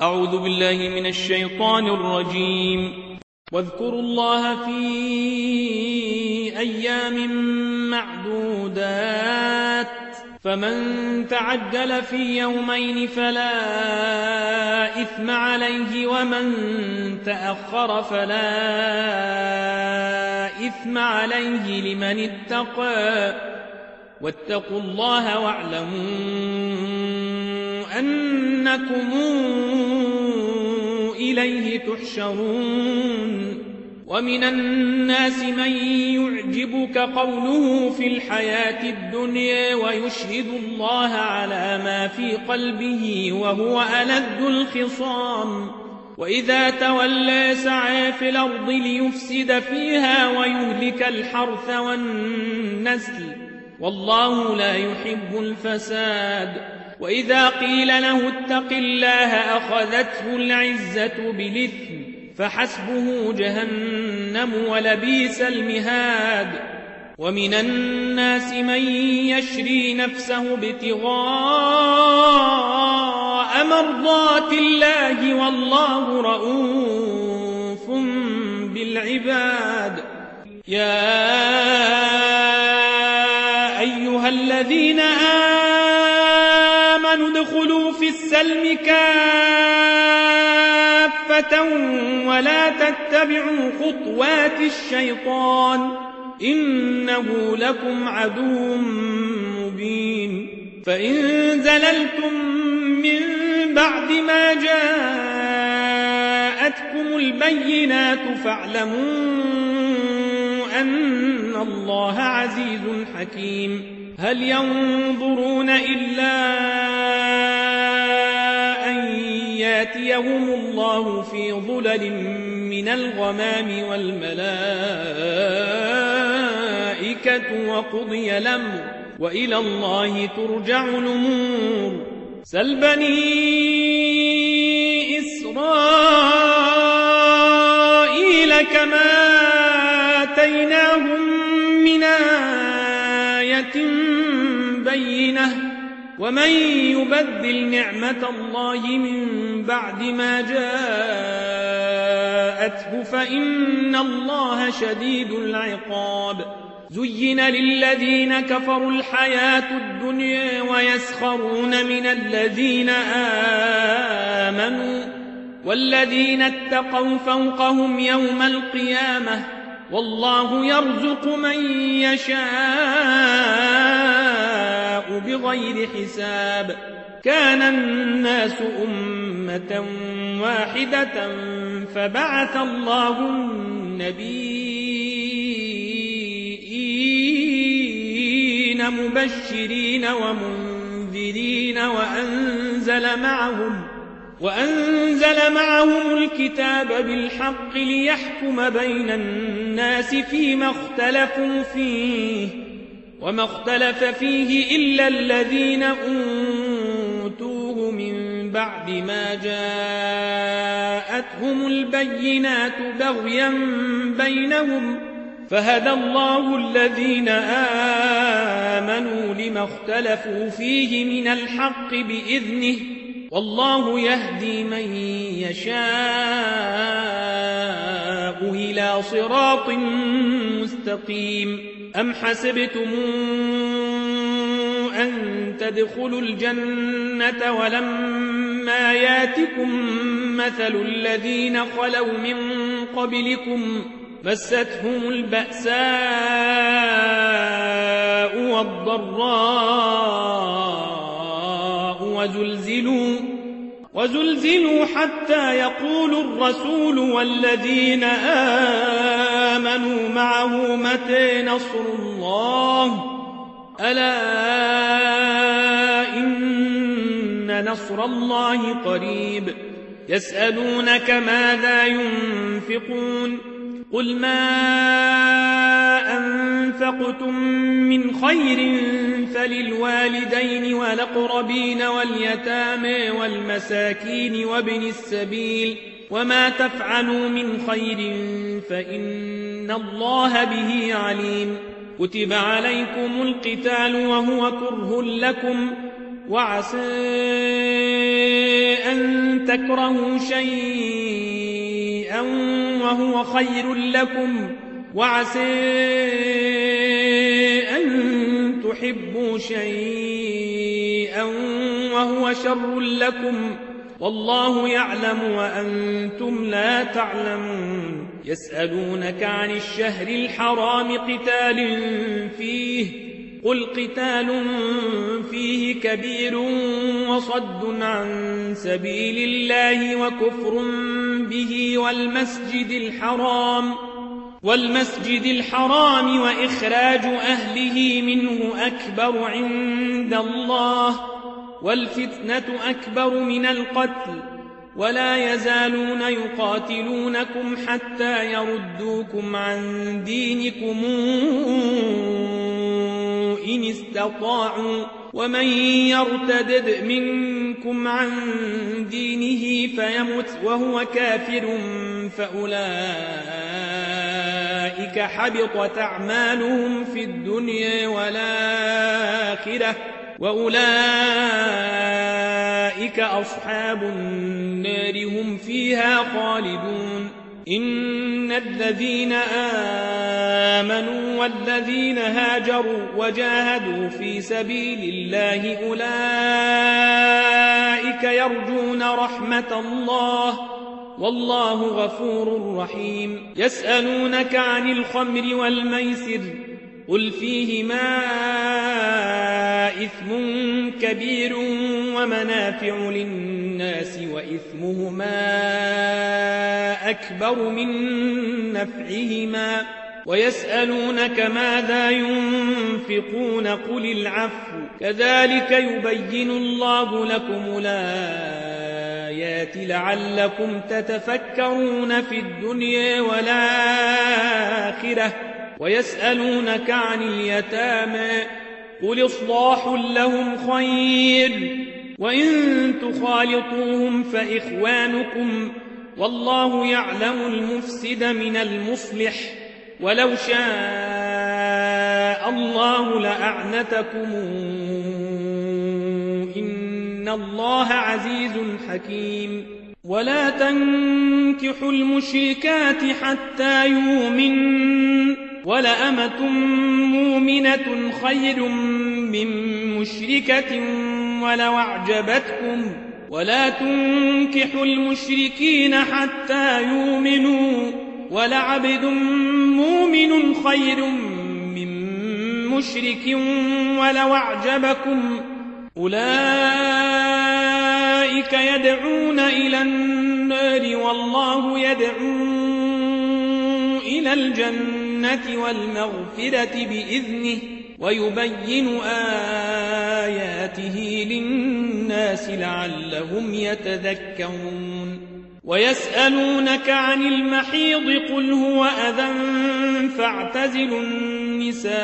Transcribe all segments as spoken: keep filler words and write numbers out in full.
أعوذ بالله من الشيطان الرجيم. واذكروا الله في أيام معدودات فمن تعجل في يومين فلا إثم عليه ومن تأخر فلا إثم عليه لمن اتقى واتقوا الله واعلموا أنكم إليه تحشرون. ومن الناس من يعجبك قوله في الحياة الدنيا ويشهد الله على ما في قلبه وهو ألد الخصام وإذا تولى سعى في الأرض ليفسد فيها ويهلك الحرث والنسل والله لا يحب الفساد. وإذا قيل له اتق الله أخذته العزة بالإثم فحسبه جهنم ولبئس المهاد. ومن الناس من يشري نفسه ابتغاء مرضات الله والله رؤوف بالعباد. يا أيها الذين آمنوا ادخلوا في السلم كافة ولا تتبعوا خطوات الشيطان إنه لكم عدو مبين. فإن زللتم من بعد ما جاءتكم البينات فاعلموا أن الله عزيز حكيم. هل ينظرون إلا أن ياتيهم الله في ظلل من الغمام والملائكة وقضي الأمر وإلى الله ترجع الأمور. سل بني إسرائيل كما آتيناهم من آية بينة ومن يبدل نعمة الله من بعد ما جاءته فإن الله شديد العقاب. زين للذين كفروا الحياة الدنيا ويسخرون من الذين آمنوا والذين اتقوا فوقهم يوم القيامة والله يرزق من يشاء بغير حساب. كان الناس أمة واحدة فبعث الله النبيين مبشرين ومنذرين وأنزل معهم وأنزل معهم الكتاب بالحق ليحكم بين الناس فيما اختلفوا فيه وما اختلف فيه إلا الذين أوتوه من بعد ما جاءتهم البينات بغيا بينهم فهدى الله الذين آمنوا لما اختلفوا فيه من الحق بإذنه والله يهدي من يشاء إلى صراط مستقيم. أم حسبتم أن تدخلوا الجنة ولما ياتكم مثل الذين خلوا من قبلكم مستهم البأساء والضراء وزلزلوا وزلزلوا حتى يقول الرسول والذين آمنوا معه متى نصر الله ألا إن نصر الله قريب. يسألونك ماذا ينفقون قل ما أنفقتم من خير فللوالدين والأقربين واليتامى والمساكين وابن السبيل وما تفعلوا من خير فإن الله به عليم. كتب عليكم القتال وهو كره لكم وعسى أن تكرهوا شيئا وهو خير لكم وعسى أن تحبوا شيئا وهو شر لكم والله يعلم وأنتم لا تعلمون يسألونك عن الشهر الحرام قتال فيه قل قتال فيه كبير وصد عن سبيل الله وكفر به والمسجد الحرام والمسجد الحرام وإخراج أهله منه أكبر عند الله والفتنة أكبر من القتل ولا يزالون يقاتلونكم حتى يردوكم عن دينكم إن استطاعوا ومن يرتدد منكم عن دينه فيمت وهو كافر فأولئك حبطت أعمالهم في الدنيا والآخرة وأولئك أصحاب النار هم فيها خالدون إن الذين آمنوا والذين هاجروا وجاهدوا في سبيل الله أولئك يرجون رحمة الله والله غفور رحيم يسألونك عن الخمر والميسر قل فيهما إثم كبير ومنافع للناس وإثمهما أكبر من نفعهما ويسألونك ماذا ينفقون قل العفو كذلك يبين الله لكم الآيات لعلكم تتفكرون في الدنيا والآخرة ويسألونك عن اليتامى قل إصلاح لهم خير وإن تخالطوهم فإخوانكم والله يعلم المفسد من المصلح ولو شاء الله لأعنتكم إن الله عزيز حكيم ولا تنكحوا المشركات حتى يؤمنوا ولأمة مؤمنة خير من مشركة ولو أعجبتكم ولا تنكحوا المشركين حتى يؤمنوا ولعبد مؤمن خير من مشرك ولو أعجبكم أولئك يدعون إلى النار والله يدعو إلى الجنة والمغفرة بإذنه ويبين آياته للناس لعلهم يتذكرون ويسألونك عن المحيض قل هو أذى فاعتزلوا النساء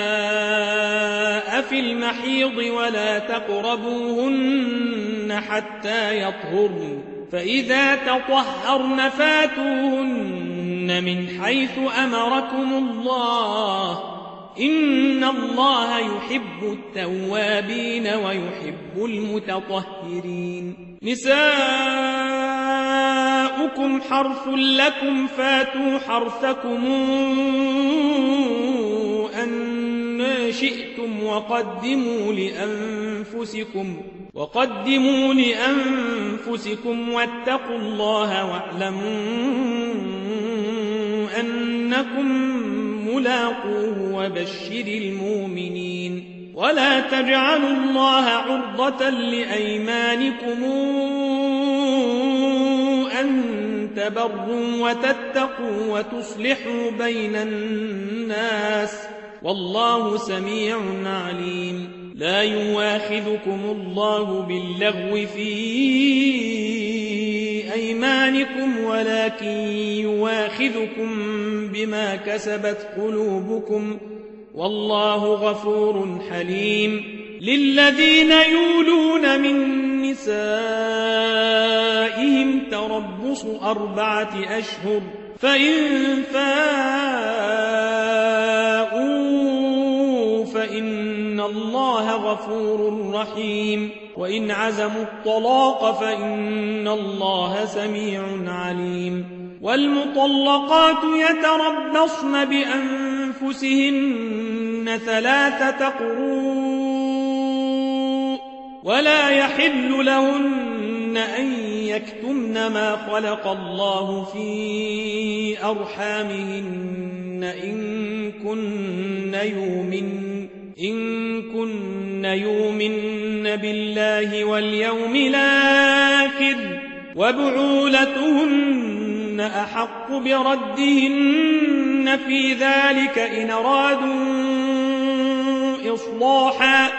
في المحيض ولا تقربوهن حتى يطهرن فإذا تطهرن فاتوهن من حيث أمركم الله إن الله يحب التوابين ويحب المتطهرين نساؤكم حرث لكم فاتوا حرثكم أن شئتم وقدموا لأنفسكم وقدموا لأنفسكم واتقوا الله واعلموا أنكم ملاقوه وبشر المؤمنين ولا تجعلوا الله عرضة لأيمانكم أن تبروا وتتقوا وتصلحوا بين الناس والله سميع عليم لا يواخذكم الله باللغو في أيمانكم ولكن يواخذكم بما كسبت قلوبكم والله غفور حليم للذين يولون من نسائهم تربص أربعة أشهر فإن فاءوا فإن الله غفور رحيم وإن عزموا الطلاق فإن الله سميع عليم والمطلقات يتربصن بأنفسهن ثلاثة قروء ولا يحل لهن أن يكتمن ما خلق الله في أرحامهن إن كن يؤمن إن كن يؤمن بالله واليوم الآخر وبعولتهن أحق بردهن في ذلك إن أرادوا إصلاحا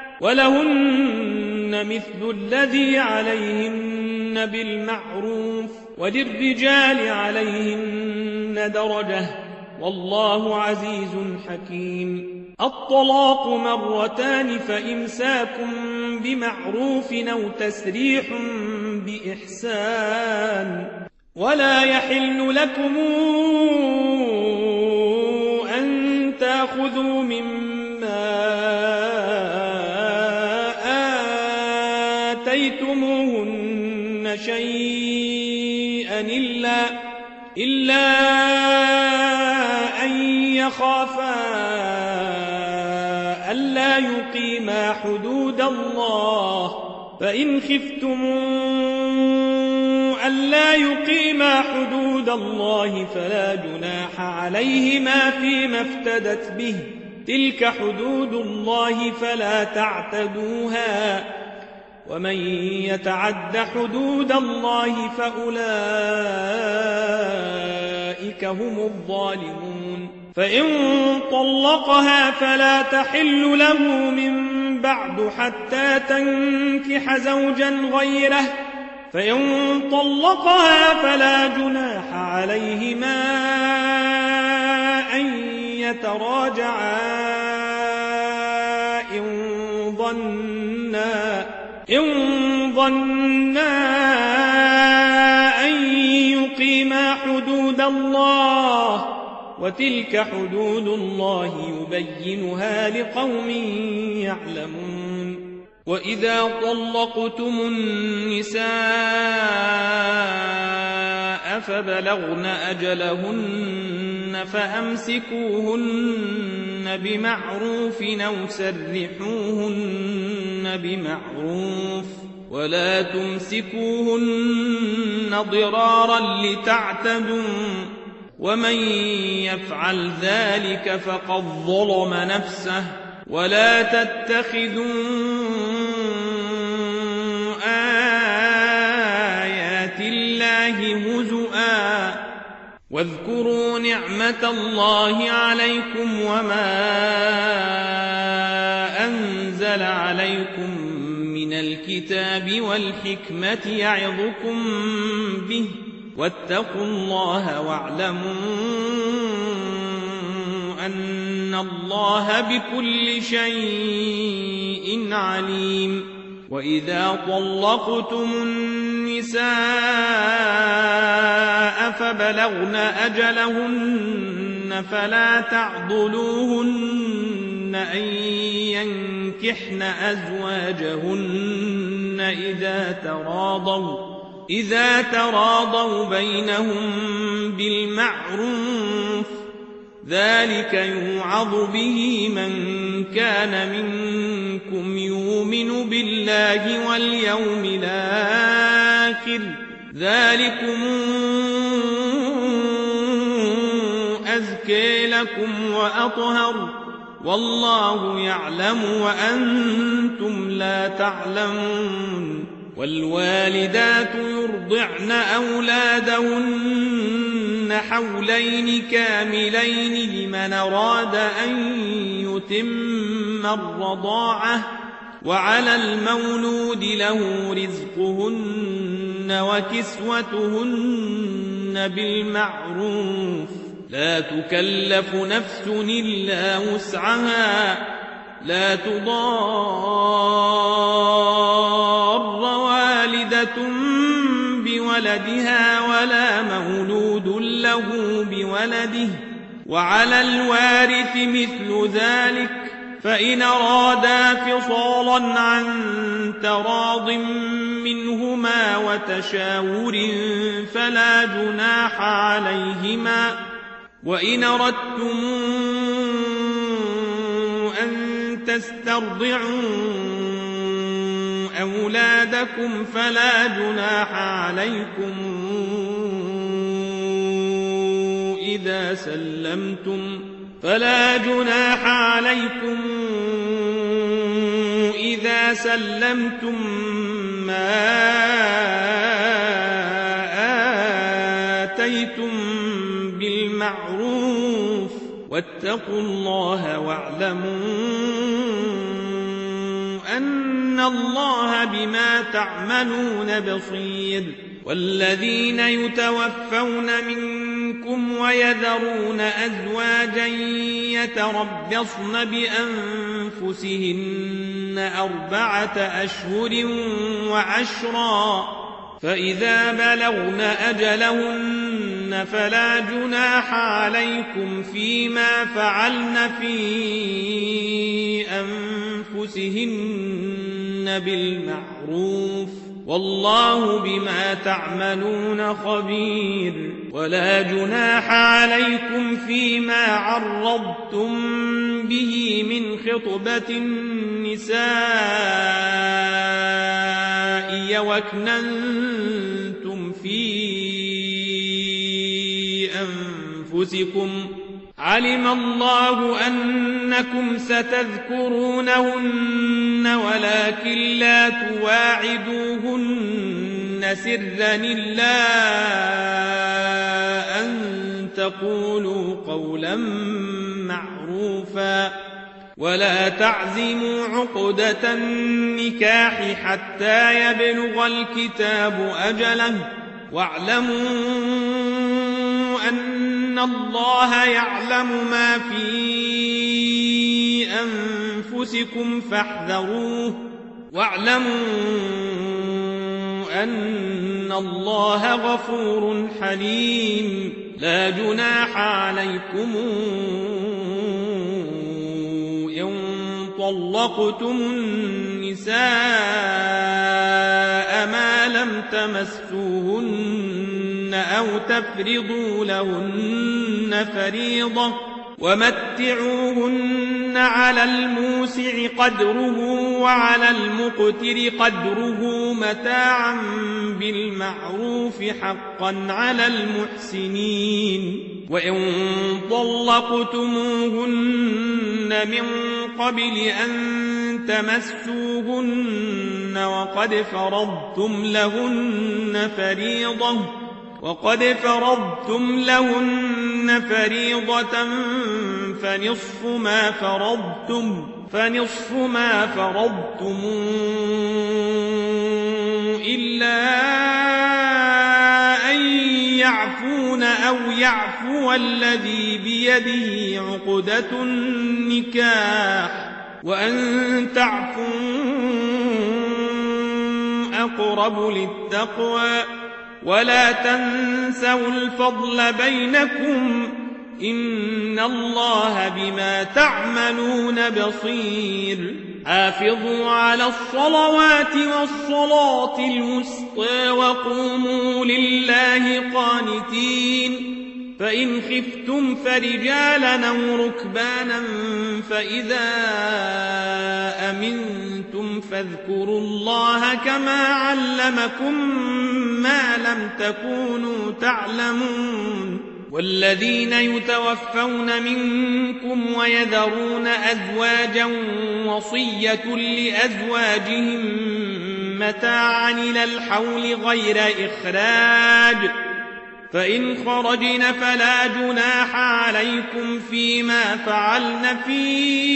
ولهن مثل الذي عليهن بالمعروف وللرجال عليهن درجة والله عزيز حكيم الطلاق مرتان فإمساك بمعروف أو تسريح بإحسان ولا يحل لكم أن تأخذوا مما آتيتموهن شيئا إلا, إلا أن يخافا ألا يقيما حدود الله فإن خفتموا ألا يقيما حدود الله فلا جناح عليهما فيما افتدت به تلك حدود الله فلا تعتدوها ومن يتعد حدود الله فأولئك هم الظالمون فإن طلقها فلا تحل له من بعد حتى تنكح زوجا غيره فإن طلقها فلا جناح عليهما أن يتراجعا إن ظنا إن ظنا أن يقيما حدود الله وتلك حدود الله يبينها لقوم يعلمون وإذا طلقتم النساء فبلغن أجلهن فأمسكوهن بمعروف أو سرحوهن بمعروف ولا تمسكوهن ضرارا لتعتدوا ومن يفعل ذلك فقد ظلم نفسه ولا تتخذوا آيات الله هزؤا واذكروا نعمة الله عليكم وما أنزل عليكم من الكتاب والحكمة يعظكم به واتقوا الله واعلموا أن الله بكل شيء عليم وإذا طلقتم النساء فبلغن أجلهن فلا تعضلوهن أن ينكحن أزواجهن إذا تراضوا إذا تراضوا بينهم بالمعروف ذلك يوعظ به من كان منكم يؤمن بالله واليوم الآخر ذلكم أزكى لكم وأطهر والله يعلم وأنتم لا تعلمون والوالدات يرضعن أولادهن حولين كاملين لمن أراد أن يتم الرضاعة وعلى المولود له رزقهن وكسوتهن بالمعروف لا تكلف نفس إلا وسعها لا تضار والدة بولدها ولا مولود له بولده وعلى الوارث مثل ذلك فإن أرادا فصالا عن تراض منهما وتشاور فلا جناح عليهما وإن أردتم أن تسترضعوا أولادكم فلا جناح عليكم إذا سلمتم فلا جناح عليكم إذا سلمتم ما آتيتم بالمعروف واتقوا الله واعلموا أن الله بما تعملون بصير والذين يتوفون منكم ويذرون أزواجا يتربصن بأنفسهن أربعة أشهر وعشرا فإذا بلغن أجلهن فلا جناح عليكم فيما فعلن في أنفسهن بالمعروف والله بما تعملون خبير ولا جناح عليكم فيما عرضتم به من خطبة النساء وأكننتم في أنفسكم علم الله أنكم ستذكرونهن ولكن لا تواعدوهن سرا إلا أن تقولوا قولا معروفا ولا تعزموا عقدة النكاح حتى يبلغ الكتاب أجله واعلموا أن الله يعلم ما في أنفسكم فاحذروه واعلموا أن الله غفور حليم لا جناح عليكم إن طلقتم النساء ما لم تمسوهن أو تفرضوا لهن فريضة ومتعوهن على الموسع قدره وعلى المقتر قدره متاعا بالمعروف حقا على المحسنين وإن طلقتموهن من قبل أن تمسوهن وقد فرضتم لهن فريضة وقد فرضتم لهن فريضة فنصف ما فرضتم فنصف ما فرضتم إلا أن يعفون أو يعفو الذي بيده عقدة النكاح وأن تعفوا أقرب للتقوى ولا تنسوا الفضل بينكم إن الله بما تعملون بصير حافظوا على الصلوات والصلاة الوسطى وقوموا لله قانتين فإن خفتم فرجالا أو ركبانا فإذا أمنتم فاذكروا الله كما علمكم ما لم تكونوا تعلمون والذين يتوفون منكم ويذرون أزواجا وصية لأزواجهم متاعا إلى الحول غير إخراج فإن خرجن فلا جناح عليكم فيما فعلن في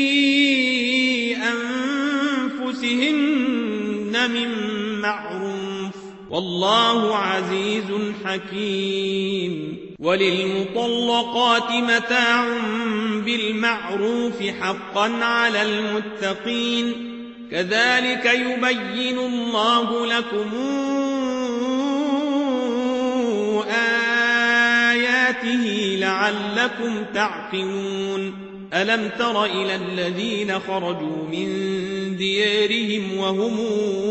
أنفسهن من معروف والله عزيز حكيم وللمطلقات متاع بالمعروف حقا على المتقين كذلك يبين الله لكم آياته لعلكم تعقلون ألم تر إلى الذين خرجوا من ديارهم وهم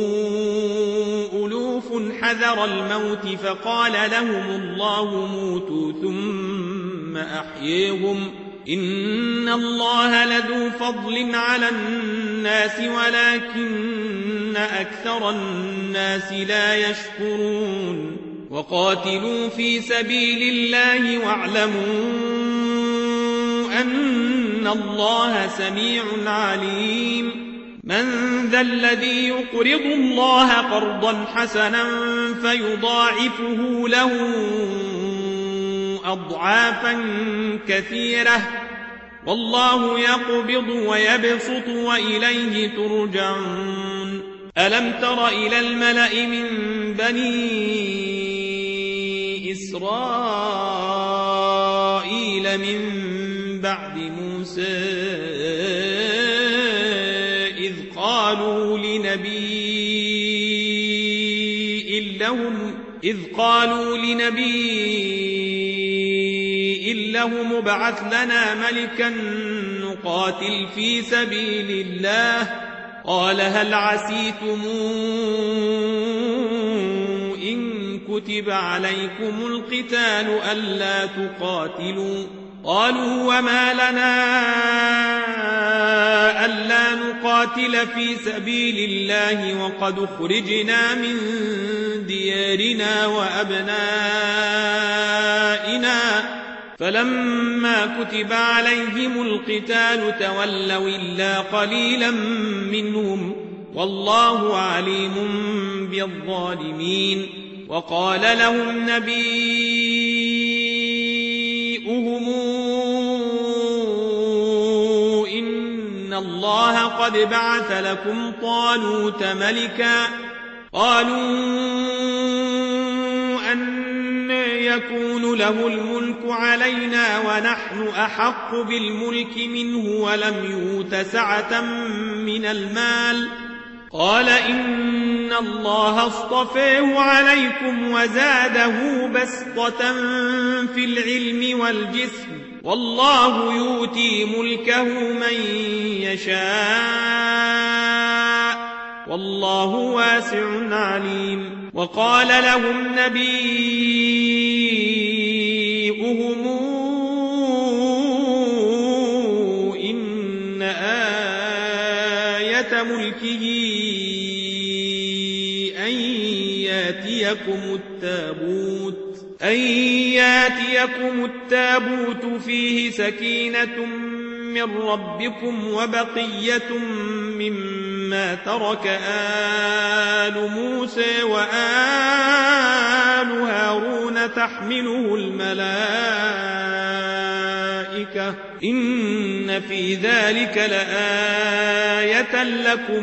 ألوف حذر الموت فقال لهم الله موتوا ثم أحييهم إن الله لذو فضل على الناس ولكن أكثر الناس لا يشكرون وقاتلوا في سبيل الله واعلموا أن الله سميع عليم من ذا الذي يقرض الله قرضا حسنا فيضاعفه له أضعافا كثيرة والله يقبض ويبسط وإليه ترجعون ألم تر إلى الملأ من بني إسرائيل من بعد موسى إذ قالوا لنبي لهم إذ قالوا لنبي لهم ابعث لنا ملكا نقاتل في سبيل الله قال هل عسيتم إن كتب عليكم القتال ألا تقاتلوا قالوا وما لنا ألا نقاتل في سبيل الله وقد خرجنا من ديارنا وأبنائنا فلما كتب عليهم القتال تولوا إلا قليلا منهم والله عليم بالظالمين وقال لهم نبيهم إن الله قد بعث لكم طالوت ملكا قالوا أن يكون له الملك علينا ونحن أحق بالملك منه ولم يؤت سعة من المال قال إن الله اصطفاه عليكم وزاده بسطة في العلم والجسم والله يؤتي ملكه من يشاء والله واسع عليم وقال لهم نبيهم إن آية ملكه أن ياتيكم التابوت أن ياتيكم التابوت فيه سكينة من ربكم وبقية مما ترك آل موسى وآل هارون تحمله الملائكة إن في ذلك لآية لكم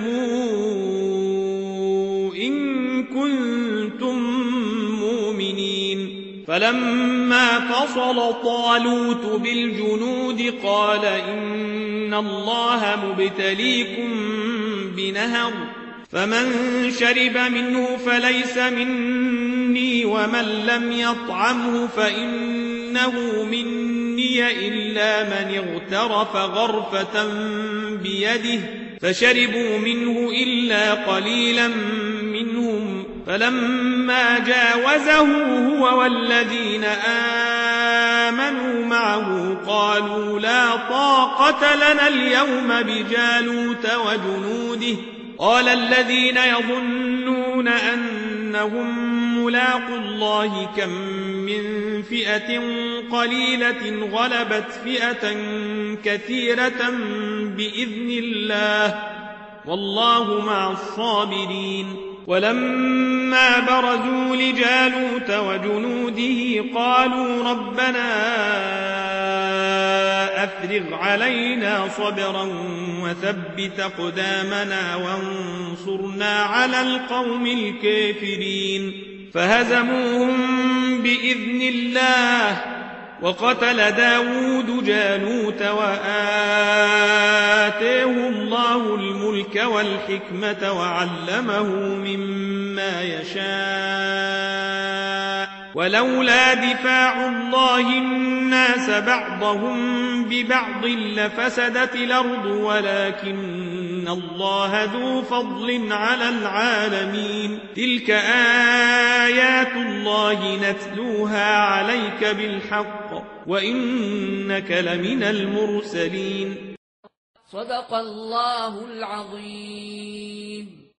إن كنتم مؤمنين فلما فصل طالوت بالجنود قال إن الله مبتليكم بنهر فمن شرب منه فليس مني ومن لم يطعمه فإنه مني إلا من اغترف غرفة بيده فشربوا منه إلا قليلا منهم فلما جاوزه هو والذين آمنوا معه قالوا لا طاقة لنا اليوم بجالوت وجنوده قال الذين يظنون أنهم ملاقوا الله كم من فئة قليلة غلبت فئة كثيرة بإذن الله والله مع الصابرين ولما برزوا لجالوت وجنوده قالوا ربنا أفرغ علينا صبرا وثبت أقدامنا وانصرنا على القوم الكافرين فهزموهم بإذن الله وقتل داود جالوت وآتاه الله الملك والحكمة وعلمه مما يشاء ولولا دفاع الله الناس بعضهم ببعض لفسدت الأرض ولكن الله ذو فضل على العالمين. تلك آيات الله نتلوها عليك بالحق وإنك لمن المرسلين. صدق الله العظيم.